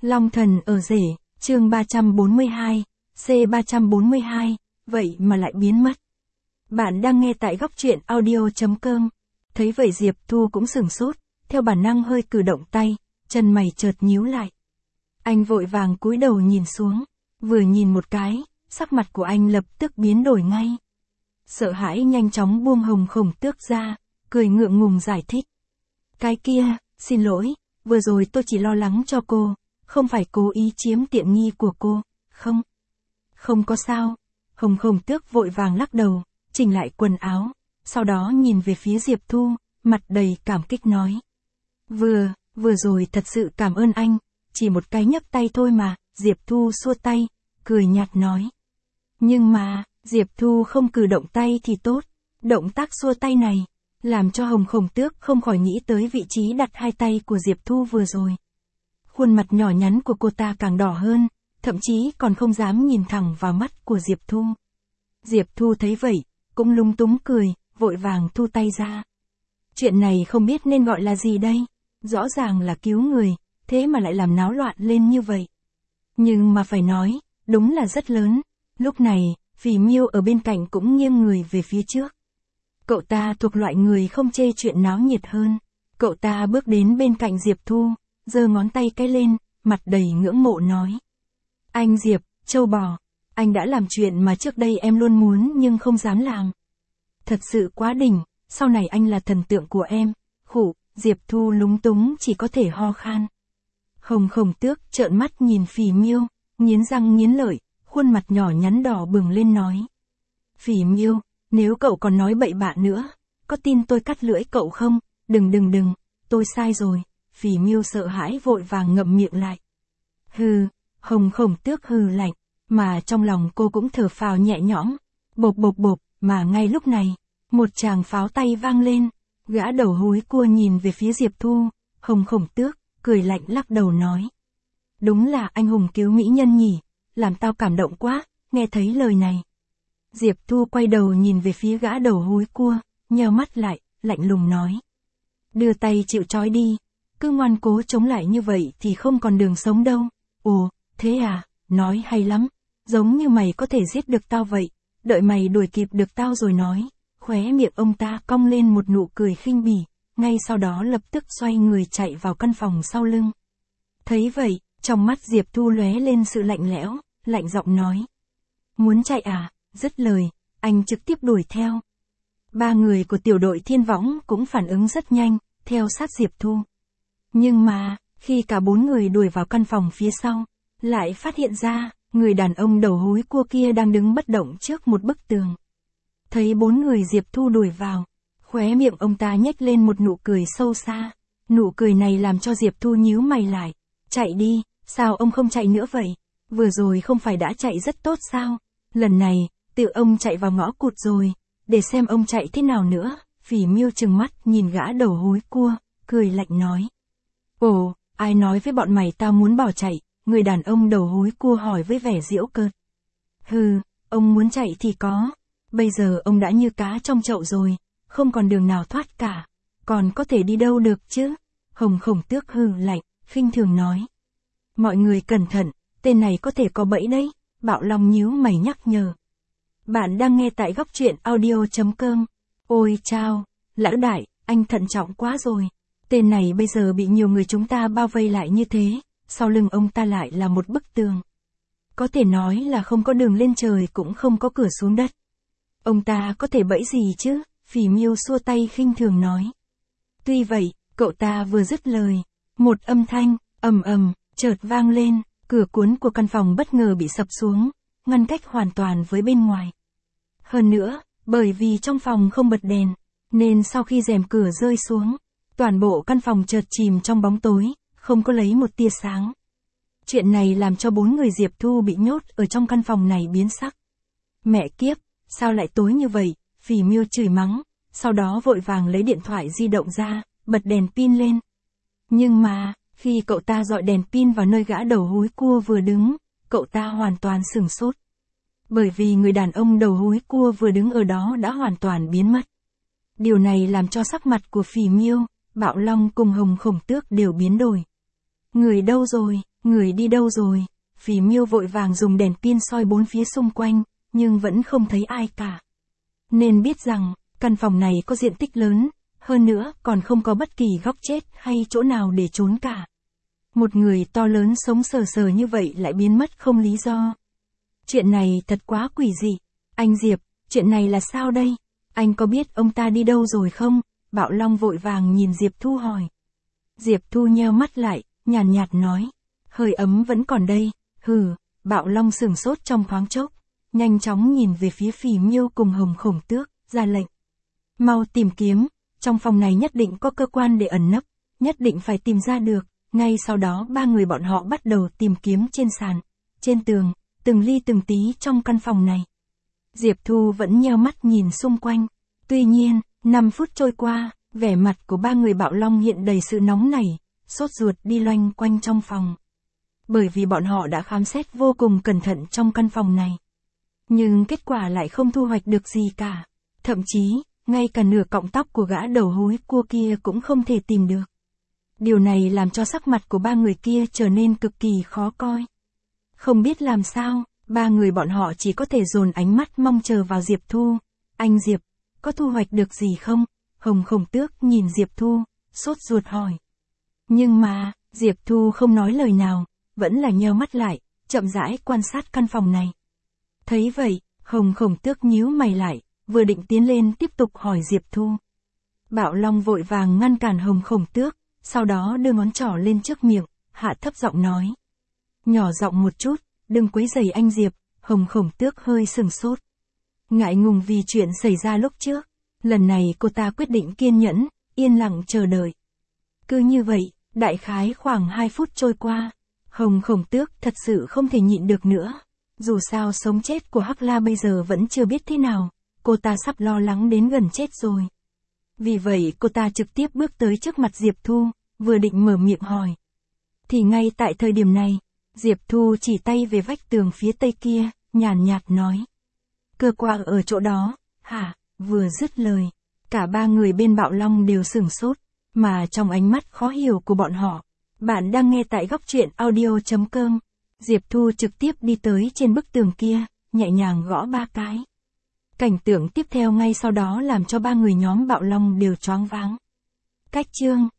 Long thần ở rể, chương 342, C342, vậy mà lại biến mất. Bạn đang nghe tại góc truyện audio.com. Thấy vậy Diệp Thu cũng sửng sốt, theo bản năng hơi cử động tay, chân mày chợt nhíu lại. Anh vội vàng cúi đầu nhìn xuống, vừa nhìn một cái, sắc mặt của anh lập tức biến đổi ngay. Sợ hãi nhanh chóng buông Hồng Khổng Tước ra, cười ngượng ngùng giải thích. Cái kia, xin lỗi, vừa rồi tôi chỉ lo lắng cho cô, không phải cố ý chiếm tiện nghi của cô, không. Không có sao. Hồng Khổng Tước vội vàng lắc đầu, chỉnh lại quần áo, sau đó nhìn về phía Diệp Thu, mặt đầy cảm kích nói. Vừa rồi thật sự cảm ơn anh, chỉ một cái nhấc tay thôi mà, Diệp Thu xua tay, cười nhạt nói. Nhưng mà, Diệp Thu không cử động tay thì tốt, động tác xua tay này, làm cho Hồng Khổng Tước không khỏi nghĩ tới vị trí đặt hai tay của Diệp Thu vừa rồi. Khuôn mặt nhỏ nhắn của cô ta càng đỏ hơn, thậm chí còn không dám nhìn thẳng vào mắt của Diệp Thu. Diệp Thu thấy vậy, cũng lúng túng cười, vội vàng thu tay ra. Chuyện này không biết nên gọi là gì đây, rõ ràng là cứu người, thế mà lại làm náo loạn lên như vậy. Nhưng mà phải nói, đúng là rất lớn. Lúc này, Phỉ Miêu ở bên cạnh cũng nghiêng người về phía trước. Cậu ta thuộc loại người không chê chuyện náo nhiệt hơn. Cậu ta bước đến bên cạnh Diệp Thu, giơ ngón tay cái lên, mặt đầy ngưỡng mộ nói. Anh Diệp, trâu bò, anh đã làm chuyện mà trước đây em luôn muốn nhưng không dám làm. Thật sự quá đỉnh, sau này anh là thần tượng của em. Khụ, Diệp Thu lúng túng chỉ có thể ho khan. Hồng Khổng Tước trợn mắt nhìn Phỉ Miêu, nghiến răng nghiến lợi, khuôn mặt nhỏ nhắn đỏ bừng lên nói. Phỉ Miêu, nếu cậu còn nói bậy bạ nữa, có tin tôi cắt lưỡi cậu không? Đừng, tôi sai rồi. Phỉ Miêu sợ hãi vội vàng ngậm miệng lại. Hừ, Hồng Khổng Tước hừ lạnh, mà trong lòng cô cũng thở phào nhẹ nhõm. Bộp, mà ngay lúc này, một tràng pháo tay vang lên, gã đầu húi cua nhìn về phía Diệp Thu, Hồng Khổng Tước, cười lạnh lắc đầu nói. Đúng là anh hùng cứu mỹ nhân nhỉ, làm tao cảm động quá, nghe thấy lời này. Diệp Thu quay đầu nhìn về phía gã đầu húi cua, nheo mắt lại, lạnh lùng nói. Đưa tay chịu trói đi, cứ ngoan cố chống lại như vậy thì không còn đường sống đâu. Ồ, thế à, nói hay lắm, giống như mày có thể giết được tao vậy, đợi mày đuổi kịp được tao rồi nói. Khóe miệng ông ta cong lên một nụ cười khinh bỉ, ngay sau đó lập tức xoay người chạy vào căn phòng sau lưng. Thấy vậy, trong mắt Diệp Thu lóe lên sự lạnh lẽo, lạnh giọng nói. Muốn chạy à? Dứt lời, anh trực tiếp đuổi theo. Ba người của tiểu đội Thiên Võng cũng phản ứng rất nhanh, theo sát Diệp Thu. Nhưng mà, khi cả bốn người đuổi vào căn phòng phía sau, lại phát hiện ra, người đàn ông đầu húi cua kia đang đứng bất động trước một bức tường. Thấy bốn người Diệp Thu đuổi vào, khóe miệng ông ta nhếch lên một nụ cười sâu xa. Nụ cười này làm cho Diệp Thu nhíu mày lại. Chạy đi, sao ông không chạy nữa vậy? Vừa rồi không phải đã chạy rất tốt sao? Lần này, tự ông chạy vào ngõ cụt rồi, để xem ông chạy thế nào nữa. Phỉ Miêu trừng mắt nhìn gã đầu húi cua, cười lạnh nói. Ồ, ai nói với bọn mày tao muốn bỏ chạy? Người đàn ông đầu húi cua hỏi với vẻ giễu cợt. Hừ, ông muốn chạy thì có. Bây giờ ông đã như cá trong chậu rồi, không còn đường nào thoát cả. Còn có thể đi đâu được chứ? Hồng Khổng Tước hừ lạnh, khinh thường nói. Mọi người cẩn thận, tên này có thể có bẫy đấy. Bạo Long nhíu mày nhắc nhở. Bạn đang nghe tại góc truyện audio.com. Ôi chao, lão đại, anh thận trọng quá rồi. Tên này bây giờ bị nhiều người chúng ta bao vây lại như thế, sau lưng ông ta lại là một bức tường. Có thể nói là không có đường lên trời cũng không có cửa xuống đất. Ông ta có thể bẫy gì chứ? Phỉ Miêu xua tay khinh thường nói. Tuy vậy, cậu ta vừa dứt lời, một âm thanh, ầm, chợt vang lên, cửa cuốn của căn phòng bất ngờ bị sập xuống, ngăn cách hoàn toàn với bên ngoài. Hơn nữa, bởi vì trong phòng không bật đèn, nên sau khi rèm cửa rơi xuống, toàn bộ căn phòng chợt chìm trong bóng tối, không có lấy một tia sáng. Chuyện này làm cho bốn người Diệp Thu bị nhốt ở trong căn phòng này biến sắc. Mẹ kiếp, sao lại tối như vậy? Phỉ Miêu chửi mắng, sau đó vội vàng lấy điện thoại di động ra, bật đèn pin lên. Nhưng mà, khi cậu ta dọi đèn pin vào nơi gã đầu húi cua vừa đứng, cậu ta hoàn toàn sửng sốt. Bởi vì người đàn ông đầu húi cua vừa đứng ở đó đã hoàn toàn biến mất. Điều này làm cho sắc mặt của Phỉ Miêu, Bạo Long cùng Hồng Khổng Tước đều biến đổi. Người đâu rồi, người đi đâu rồi? Phỉ Miêu vội vàng dùng đèn pin soi bốn phía xung quanh, nhưng vẫn không thấy ai cả. Nên biết rằng, căn phòng này có diện tích lớn, hơn nữa còn không có bất kỳ góc chết hay chỗ nào để trốn cả. Một người to lớn sống sờ sờ như vậy lại biến mất không lý do. Chuyện này thật quá quỷ dị. Anh Diệp, chuyện này là sao đây? Anh có biết ông ta đi đâu rồi không? Bạo Long vội vàng nhìn Diệp Thu hỏi. Diệp Thu nheo mắt lại, nhàn nhạt nói. Hơi ấm vẫn còn đây. Hừ, Bạo Long sửng sốt trong thoáng chốc. Nhanh chóng nhìn về phía Phỉ Miêu cùng Hồng Khổng Tước, ra lệnh. Mau tìm kiếm, trong phòng này nhất định có cơ quan để ẩn nấp, nhất định phải tìm ra được. Ngay sau đó ba người bọn họ bắt đầu tìm kiếm trên sàn, trên tường, từng ly từng tí trong căn phòng này. Diệp Thu vẫn nheo mắt nhìn xung quanh. Tuy nhiên, 5 phút trôi qua, vẻ mặt của ba người Bạo Long hiện đầy sự nóng nảy, sốt ruột đi loanh quanh trong phòng. Bởi vì bọn họ đã khám xét vô cùng cẩn thận trong căn phòng này. Nhưng kết quả lại không thu hoạch được gì cả. Thậm chí, ngay cả nửa cọng tóc của gã đầu hối cua kia cũng không thể tìm được. Điều này làm cho sắc mặt của ba người kia trở nên cực kỳ khó coi. Không biết làm sao, ba người bọn họ chỉ có thể dồn ánh mắt mong chờ vào Diệp Thu. Anh Diệp, có thu hoạch được gì không? Hồng Khổng Tước nhìn Diệp Thu, sốt ruột hỏi. Nhưng mà, Diệp Thu không nói lời nào, vẫn là nheo mắt lại, chậm rãi quan sát căn phòng này. Thấy vậy, Hồng Khổng Tước nhíu mày lại, vừa định tiến lên tiếp tục hỏi Diệp Thu. Bạo Long vội vàng ngăn cản Hồng Khổng Tước, sau đó đưa ngón trỏ lên trước miệng, hạ thấp giọng nói. Nhỏ giọng một chút, đừng quấy rầy anh Diệp. Hồng Khổng Tước hơi sừng sốt. Ngại ngùng vì chuyện xảy ra lúc trước, lần này cô ta quyết định kiên nhẫn, yên lặng chờ đợi. Cứ như vậy, đại khái khoảng 2 phút trôi qua, Hồng Khổng Tước thật sự không thể nhịn được nữa. Dù sao sống chết của Hắc La bây giờ vẫn chưa biết thế nào, cô ta sắp lo lắng đến gần chết rồi. Vì vậy cô ta trực tiếp bước tới trước mặt Diệp Thu, vừa định mở miệng hỏi. Thì ngay tại thời điểm này, Diệp Thu chỉ tay về vách tường phía tây kia, nhàn nhạt nói. Cơ quan ở chỗ đó, hả? Vừa dứt lời, cả ba người bên Bạo Long đều sửng sốt, mà trong ánh mắt khó hiểu của bọn họ. Bạn đang nghe tại góc truyện audio.com. Diệp Thu trực tiếp đi tới trên bức tường kia, nhẹ nhàng gõ 3 cái. Cảnh tượng tiếp theo ngay sau đó làm cho ba người nhóm Bạo Long đều choáng váng. Cách chương